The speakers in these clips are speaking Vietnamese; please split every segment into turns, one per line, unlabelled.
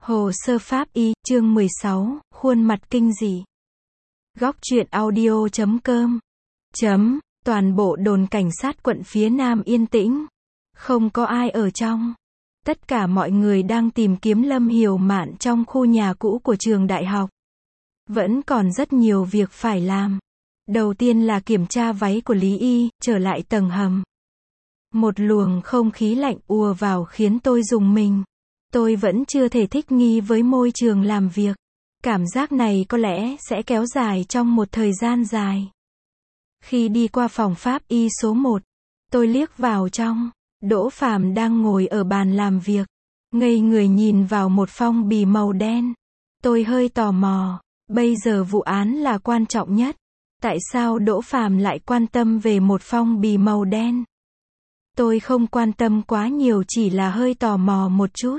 Hồ sơ pháp y, chương 16, khuôn mặt kinh dị. Góc truyện audio.com. Toàn bộ đồn cảnh sát quận phía Nam yên tĩnh. Không có ai ở trong. Tất cả mọi người đang tìm kiếm Lâm Hiểu Mạn trong khu nhà cũ của trường đại học. Vẫn còn rất nhiều việc phải làm. Đầu tiên là kiểm tra váy của Lý Y, trở lại tầng hầm. Một luồng không khí lạnh ùa vào khiến tôi rùng mình. Tôi vẫn chưa thể thích nghi với môi trường làm việc. Cảm giác này có lẽ sẽ kéo dài trong một thời gian dài. Khi đi qua phòng pháp y số 1, tôi liếc vào trong. Đỗ Phàm đang ngồi ở bàn làm việc, ngây người nhìn vào một phong bì màu đen. Tôi hơi tò mò, bây giờ vụ án là quan trọng nhất. Tại sao Đỗ Phàm lại quan tâm về một phong bì màu đen? Tôi không quan tâm quá nhiều, chỉ là hơi tò mò một chút.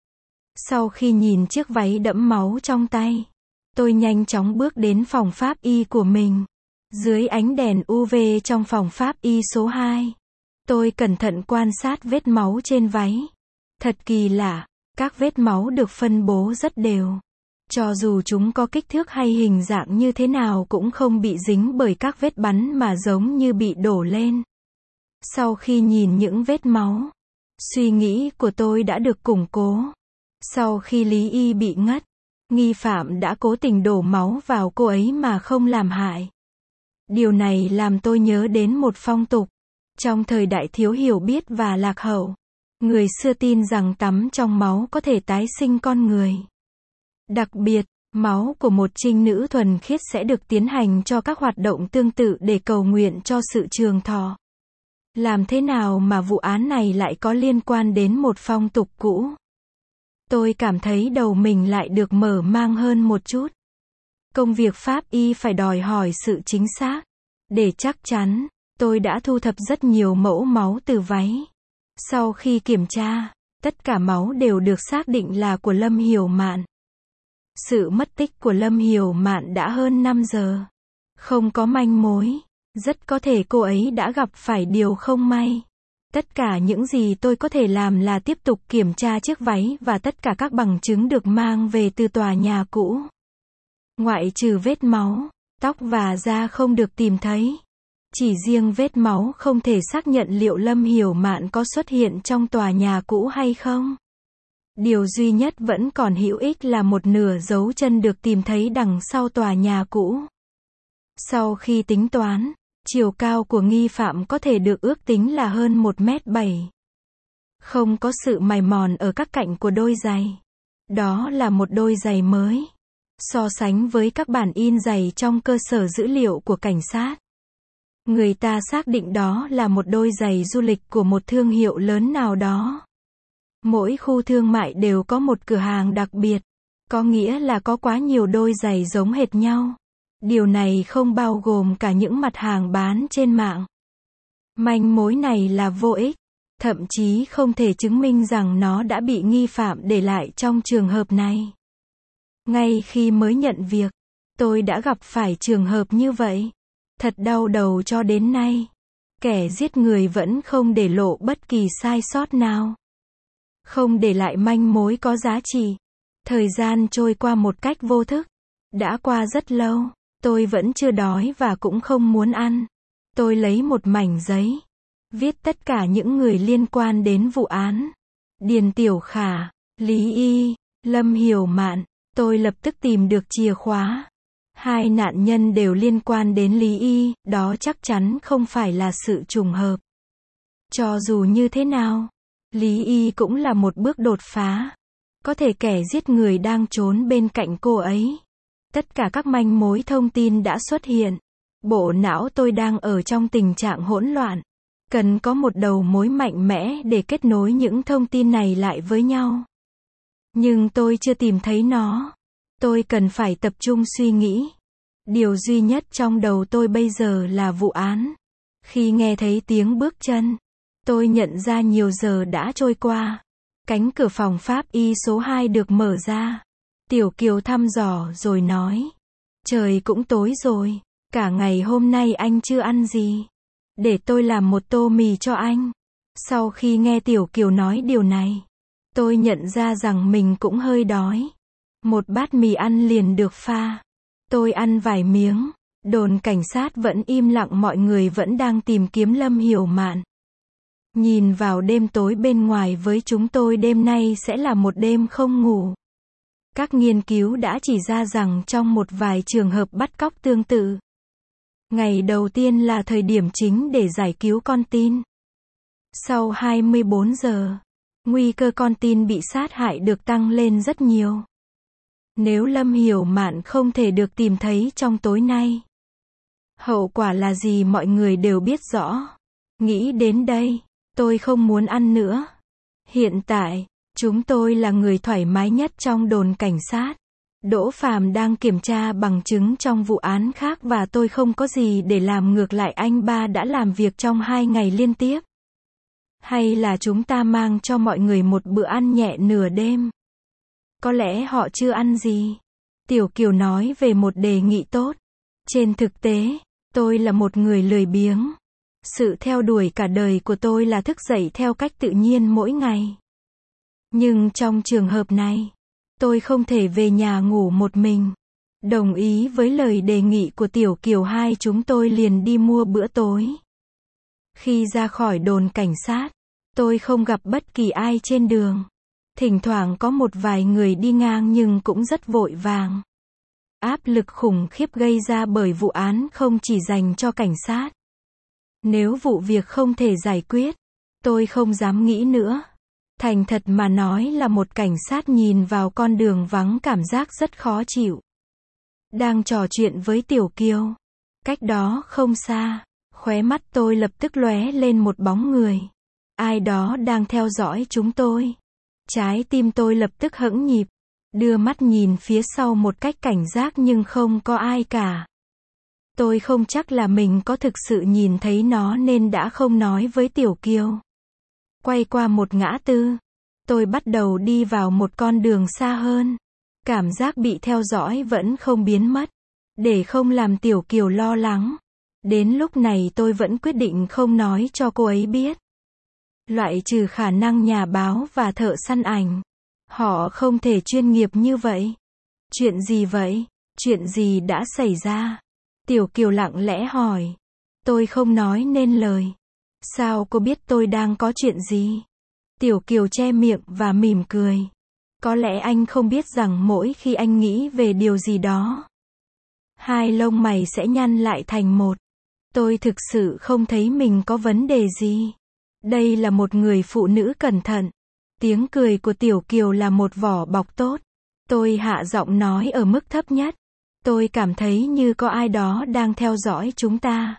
Sau khi nhìn chiếc váy đẫm máu trong tay, tôi nhanh chóng bước đến phòng pháp y của mình. Dưới ánh đèn UV trong phòng pháp y số 2, tôi cẩn thận quan sát vết máu trên váy. Thật kỳ lạ, các vết máu được phân bố rất đều. Cho dù chúng có kích thước hay hình dạng như thế nào cũng không bị dính bởi các vết bắn mà giống như bị đổ lên. Sau khi nhìn những vết máu, suy nghĩ của tôi đã được củng cố. Sau khi Lý Y bị ngất, nghi phạm đã cố tình đổ máu vào cô ấy mà không làm hại. Điều này làm tôi nhớ đến một phong tục. Trong thời đại thiếu hiểu biết và lạc hậu, người xưa tin rằng tắm trong máu có thể tái sinh con người. Đặc biệt, máu của một trinh nữ thuần khiết sẽ được tiến hành cho các hoạt động tương tự để cầu nguyện cho sự trường thọ. Làm thế nào mà vụ án này lại có liên quan đến một phong tục cũ? Tôi cảm thấy đầu mình lại được mở mang hơn một chút. Công việc pháp y phải đòi hỏi sự chính xác. Để chắc chắn, tôi đã thu thập rất nhiều mẫu máu từ váy. Sau khi kiểm tra, tất cả máu đều được xác định là của Lâm Hiểu Mạn. Sự mất tích của Lâm Hiểu Mạn đã hơn 5 giờ. Không có manh mối. Rất có thể cô ấy đã gặp phải điều không may. Tất cả những gì tôi có thể làm là tiếp tục kiểm tra chiếc váy và tất cả các bằng chứng được mang về từ tòa nhà cũ. Ngoại trừ vết máu, tóc và da không được tìm thấy. Chỉ riêng vết máu không thể xác nhận liệu Lâm Hiểu Mạn có xuất hiện trong tòa nhà cũ hay không. Điều duy nhất vẫn còn hữu ích là một nửa dấu chân được tìm thấy đằng sau tòa nhà cũ. Sau khi tính toán, chiều cao của nghi phạm có thể được ước tính là hơn 1m7. Không có sự mài mòn ở các cạnh của đôi giày. Đó là một đôi giày mới. So sánh với các bản in giày trong cơ sở dữ liệu của cảnh sát, người ta xác định đó là một đôi giày du lịch của một thương hiệu lớn nào đó. Mỗi khu thương mại đều có một cửa hàng đặc biệt, có nghĩa là có quá nhiều đôi giày giống hệt nhau. Điều này không bao gồm cả những mặt hàng bán trên mạng. Manh mối này là vô ích, thậm chí không thể chứng minh rằng nó đã bị nghi phạm để lại trong trường hợp này. Ngay khi mới nhận việc, tôi đã gặp phải trường hợp như vậy. Thật đau đầu cho đến nay. Kẻ giết người vẫn không để lộ bất kỳ sai sót nào. Không để lại manh mối có giá trị. Thời gian trôi qua một cách vô thức. Đã qua rất lâu, tôi vẫn chưa đói và cũng không muốn ăn. Tôi lấy một mảnh giấy, viết tất cả những người liên quan đến vụ án. Điền Tiểu Khả, Lý Y, Lâm Hiểu Mạn. Tôi lập tức tìm được chìa khóa. Hai nạn nhân đều liên quan đến Lý Y, đó chắc chắn không phải là sự trùng hợp. Cho dù như thế nào, Lý Y cũng là một bước đột phá. Có thể kẻ giết người đang trốn bên cạnh cô ấy. Tất cả các manh mối thông tin đã xuất hiện. Bộ não tôi đang ở trong tình trạng hỗn loạn. Cần có một đầu mối mạnh mẽ để kết nối những thông tin này lại với nhau. Nhưng tôi chưa tìm thấy nó. Tôi cần phải tập trung suy nghĩ. Điều duy nhất trong đầu tôi bây giờ là vụ án. Khi nghe thấy tiếng bước chân, tôi nhận ra nhiều giờ đã trôi qua. Cánh cửa phòng pháp y số 2 được mở ra. Tiểu Kiều thăm dò rồi nói. Trời cũng tối rồi. Cả ngày hôm nay anh chưa ăn gì. Để tôi làm một tô mì cho anh. Sau khi nghe Tiểu Kiều nói điều này, Tôi nhận ra rằng mình cũng hơi đói. Một bát mì ăn liền được pha. Tôi ăn vài miếng. Đồn cảnh sát vẫn im lặng, mọi người vẫn đang tìm kiếm Lâm Hiểu Mạn. Nhìn vào đêm tối bên ngoài, với chúng tôi đêm nay sẽ là một đêm không ngủ. Các nghiên cứu đã chỉ ra rằng trong một vài trường hợp bắt cóc tương tự, ngày đầu tiên là thời điểm chính để giải cứu con tin. Sau 24 giờ, nguy cơ con tin bị sát hại được tăng lên rất nhiều. Nếu Lâm Hiểu Mạn không thể được tìm thấy trong tối nay, hậu quả là gì mọi người đều biết rõ. Nghĩ đến đây, tôi không muốn ăn nữa. Hiện tại, chúng tôi là người thoải mái nhất trong đồn cảnh sát. Đỗ Phàm đang kiểm tra bằng chứng trong vụ án khác và tôi không có gì để làm, ngược lại anh ba đã làm việc trong 2 ngày liên tiếp. Hay là chúng ta mang cho mọi người một bữa ăn nhẹ nửa đêm? Có lẽ họ chưa ăn gì. Tiểu Kiều nói về một đề nghị tốt. Trên thực tế, tôi là một người lười biếng. Sự theo đuổi cả đời của tôi là thức dậy theo cách tự nhiên mỗi ngày. Nhưng trong trường hợp này, tôi không thể về nhà ngủ một mình. Đồng ý với lời đề nghị của Tiểu Kiều, hai chúng tôi liền đi mua bữa tối. Khi ra khỏi đồn cảnh sát, tôi không gặp bất kỳ ai trên đường. Thỉnh thoảng có một vài người đi ngang nhưng cũng rất vội vàng. Áp lực khủng khiếp gây ra bởi vụ án không chỉ dành cho cảnh sát. Nếu vụ việc không thể giải quyết, tôi không dám nghĩ nữa. Thành thật mà nói, là một cảnh sát nhìn vào con đường vắng cảm giác rất khó chịu. Đang trò chuyện với Tiểu Kiều, cách đó không xa, khóe mắt tôi lập tức lóe lên một bóng người. Ai đó đang theo dõi chúng tôi. Trái tim tôi lập tức hững nhịp, đưa mắt nhìn phía sau một cách cảnh giác nhưng không có ai cả. Tôi không chắc là mình có thực sự nhìn thấy nó nên đã không nói với Tiểu Kiều. Quay qua một ngã tư, tôi bắt đầu đi vào một con đường xa hơn. Cảm giác bị theo dõi vẫn không biến mất. Để không làm Tiểu Kiều lo lắng, đến lúc này tôi vẫn quyết định không nói cho cô ấy biết. Loại trừ khả năng nhà báo và thợ săn ảnh. Họ không thể chuyên nghiệp như vậy. Chuyện gì vậy? Chuyện gì đã xảy ra? Tiểu Kiều lặng lẽ hỏi. Tôi không nói nên lời. Sao cô biết tôi đang có chuyện gì? Tiểu Kiều che miệng và mỉm cười. Có lẽ anh không biết rằng mỗi khi anh nghĩ về điều gì đó, hai lông mày sẽ nhăn lại thành một. Tôi thực sự không thấy mình có vấn đề gì. Đây là một người phụ nữ cẩn thận. Tiếng cười của Tiểu Kiều là một vỏ bọc tốt. Tôi hạ giọng nói ở mức thấp nhất. Tôi cảm thấy như có ai đó đang theo dõi chúng ta.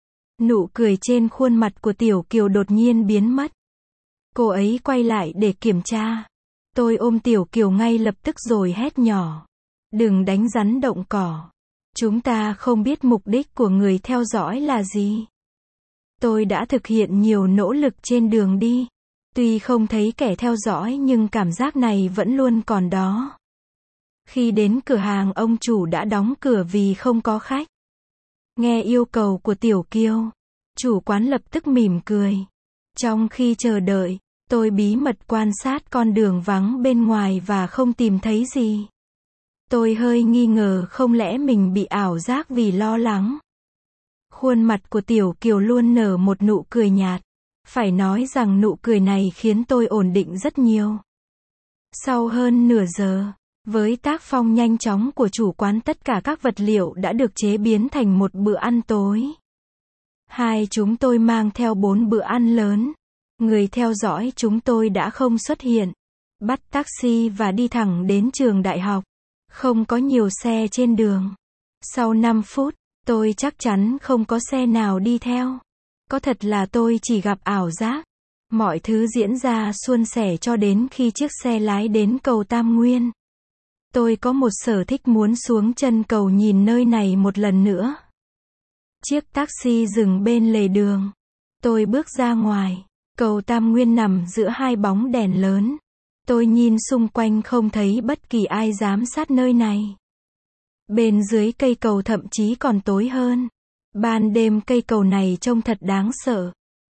Nụ cười trên khuôn mặt của Tiểu Kiều đột nhiên biến mất. Cô ấy quay lại để kiểm tra. Tôi ôm Tiểu Kiều ngay lập tức rồi hét nhỏ. Đừng đánh rắn động cỏ. Chúng ta không biết mục đích của người theo dõi là gì. Tôi đã thực hiện nhiều nỗ lực trên đường đi. Tuy không thấy kẻ theo dõi nhưng cảm giác này vẫn luôn còn đó. Khi đến cửa hàng, ông chủ đã đóng cửa vì không có khách. Nghe yêu cầu của Tiểu Kiều, chủ quán lập tức mỉm cười. Trong khi chờ đợi, tôi bí mật quan sát con đường vắng bên ngoài và không tìm thấy gì. Tôi hơi nghi ngờ không lẽ mình bị ảo giác vì lo lắng. Khuôn mặt của Tiểu Kiều luôn nở một nụ cười nhạt. Phải nói rằng nụ cười này khiến tôi ổn định rất nhiều. Sau hơn nửa giờ, với tác phong nhanh chóng của chủ quán, tất cả các vật liệu đã được chế biến thành một bữa ăn tối. Hai chúng tôi mang theo 4 bữa ăn lớn. Người theo dõi chúng tôi đã không xuất hiện. Bắt taxi và đi thẳng đến trường đại học. Không có nhiều xe trên đường. Sau 5 phút, tôi chắc chắn không có xe nào đi theo. Có thật là tôi chỉ gặp ảo giác. Mọi thứ diễn ra suôn sẻ cho đến khi chiếc xe lái đến cầu Tam Nguyên. Tôi có một sở thích muốn xuống chân cầu nhìn nơi này một lần nữa. Chiếc taxi dừng bên lề đường. Tôi bước ra ngoài. Cầu Tam Nguyên nằm giữa hai bóng đèn lớn. Tôi nhìn xung quanh không thấy bất kỳ ai giám sát nơi này. Bên dưới cây cầu thậm chí còn tối hơn. Ban đêm cây cầu này trông thật đáng sợ.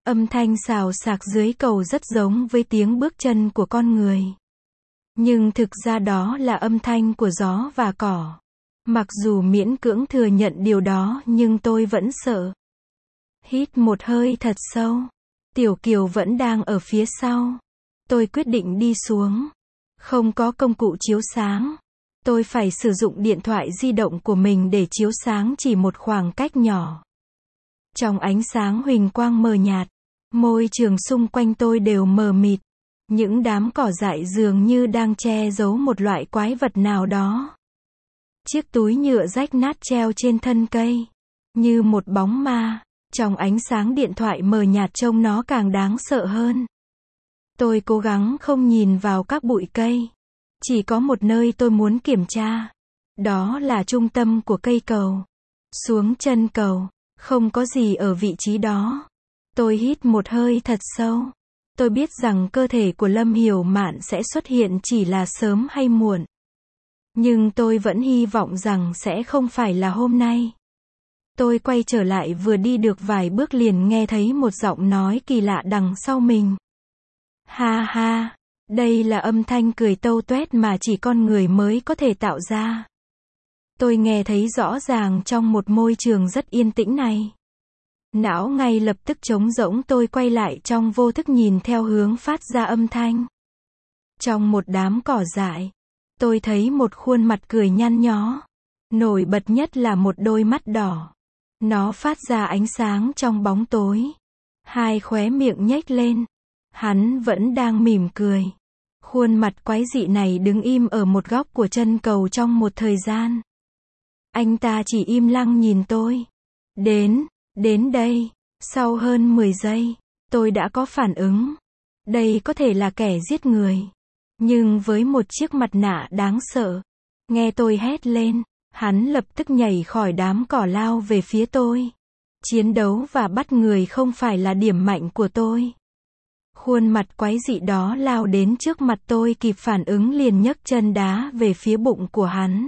Âm thanh xào xạc dưới cầu rất giống với tiếng bước chân của con người. Nhưng thực ra đó là âm thanh của gió và cỏ. Mặc dù miễn cưỡng thừa nhận điều đó nhưng tôi vẫn sợ. Hít một hơi thật sâu. Tiểu Kiều vẫn đang ở phía sau. Tôi quyết định đi xuống. Không có công cụ chiếu sáng. Tôi phải sử dụng điện thoại di động của mình để chiếu sáng chỉ một khoảng cách nhỏ. Trong ánh sáng huỳnh quang mờ nhạt, môi trường xung quanh tôi đều mờ mịt. Những đám cỏ dại dường như đang che giấu một loại quái vật nào đó. Chiếc túi nhựa rách nát treo trên thân cây. Như một bóng ma. Trong ánh sáng điện thoại mờ nhạt trông nó càng đáng sợ hơn. Tôi cố gắng không nhìn vào các bụi cây. Chỉ có một nơi tôi muốn kiểm tra. Đó là trung tâm của cây cầu. Xuống chân cầu. Không có gì ở vị trí đó. Tôi hít một hơi thật sâu. Tôi biết rằng cơ thể của Lâm Hiểu Mạn sẽ xuất hiện chỉ là sớm hay muộn. Nhưng tôi vẫn hy vọng rằng sẽ không phải là hôm nay. Tôi quay trở lại vừa đi được vài bước liền nghe thấy một giọng nói kỳ lạ đằng sau mình. Ha ha, đây là âm thanh cười tâu tuét mà chỉ con người mới có thể tạo ra. Tôi nghe thấy rõ ràng trong một môi trường rất yên tĩnh này. Não ngay lập tức trống rỗng, tôi quay lại trong vô thức nhìn theo hướng phát ra âm thanh. Trong một đám cỏ dại, tôi thấy một khuôn mặt cười nhăn nhó. Nổi bật nhất là một đôi mắt đỏ. Nó phát ra ánh sáng trong bóng tối. Hai khóe miệng nhếch lên. Hắn vẫn đang mỉm cười. Khuôn mặt quái dị này đứng im ở một góc của chân cầu trong một thời gian. Anh ta chỉ im lặng nhìn tôi. Đến đây. Sau hơn 10 giây, tôi đã có phản ứng. Đây có thể là kẻ giết người. Nhưng với một chiếc mặt nạ đáng sợ. Nghe tôi hét lên, hắn lập tức nhảy khỏi đám cỏ lao về phía tôi. Chiến đấu và bắt người không phải là điểm mạnh của tôi. Khuôn mặt quái dị đó lao đến trước mặt tôi, kịp phản ứng liền nhấc chân đá về phía bụng của hắn.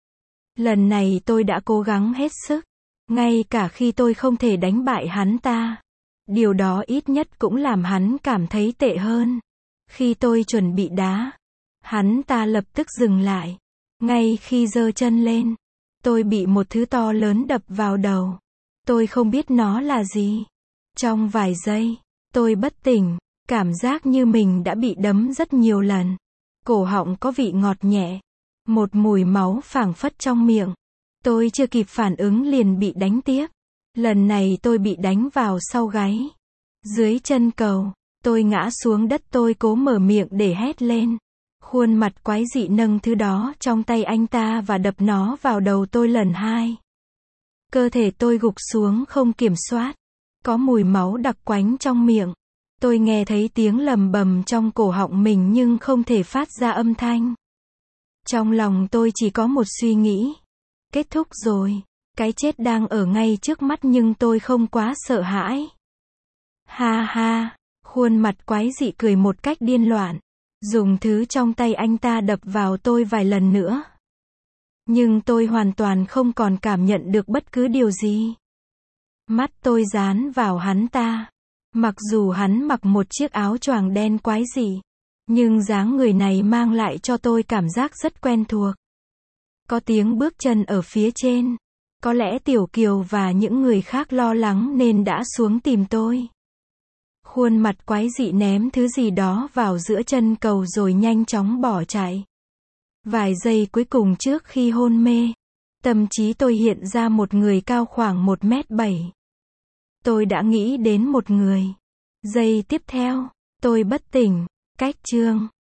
Lần này tôi đã cố gắng hết sức. Ngay cả khi tôi không thể đánh bại hắn ta. Điều đó ít nhất cũng làm hắn cảm thấy tệ hơn. Khi tôi chuẩn bị đá, hắn ta lập tức dừng lại. Ngay khi giơ chân lên, tôi bị một thứ to lớn đập vào đầu. Tôi không biết nó là gì. Trong vài giây, tôi bất tỉnh, cảm giác như mình đã bị đấm rất nhiều lần. Cổ họng có vị ngọt nhẹ, một mùi máu phảng phất trong miệng. Tôi chưa kịp phản ứng liền bị đánh tiếp. Lần này tôi bị đánh vào sau gáy. Dưới chân cầu, tôi ngã xuống đất, tôi cố mở miệng để hét lên. Khuôn mặt quái dị nâng thứ đó trong tay anh ta và đập nó vào đầu tôi lần hai. Cơ thể tôi gục xuống không kiểm soát. Có mùi máu đặc quánh trong miệng. Tôi nghe thấy tiếng lầm bầm trong cổ họng mình nhưng không thể phát ra âm thanh. Trong lòng tôi chỉ có một suy nghĩ. Kết thúc rồi. Cái chết đang ở ngay trước mắt nhưng tôi không quá sợ hãi. Ha ha, khuôn mặt quái dị cười một cách điên loạn. Dùng thứ trong tay anh ta đập vào tôi vài lần nữa. Nhưng tôi hoàn toàn không còn cảm nhận được bất cứ điều gì. Mắt tôi dán vào hắn ta. Mặc dù hắn mặc một chiếc áo choàng đen quái dị, nhưng dáng người này mang lại cho tôi cảm giác rất quen thuộc. Có tiếng bước chân ở phía trên. Có lẽ Tiểu Kiều và những người khác lo lắng nên đã xuống tìm tôi. Khuôn mặt quái dị ném thứ gì đó vào giữa chân cầu rồi nhanh chóng bỏ chạy. Vài giây cuối cùng trước khi hôn mê, tâm trí tôi hiện ra một người cao khoảng 1m7. Tôi đã nghĩ đến một người. Giây tiếp theo, tôi bất tỉnh. Cách chương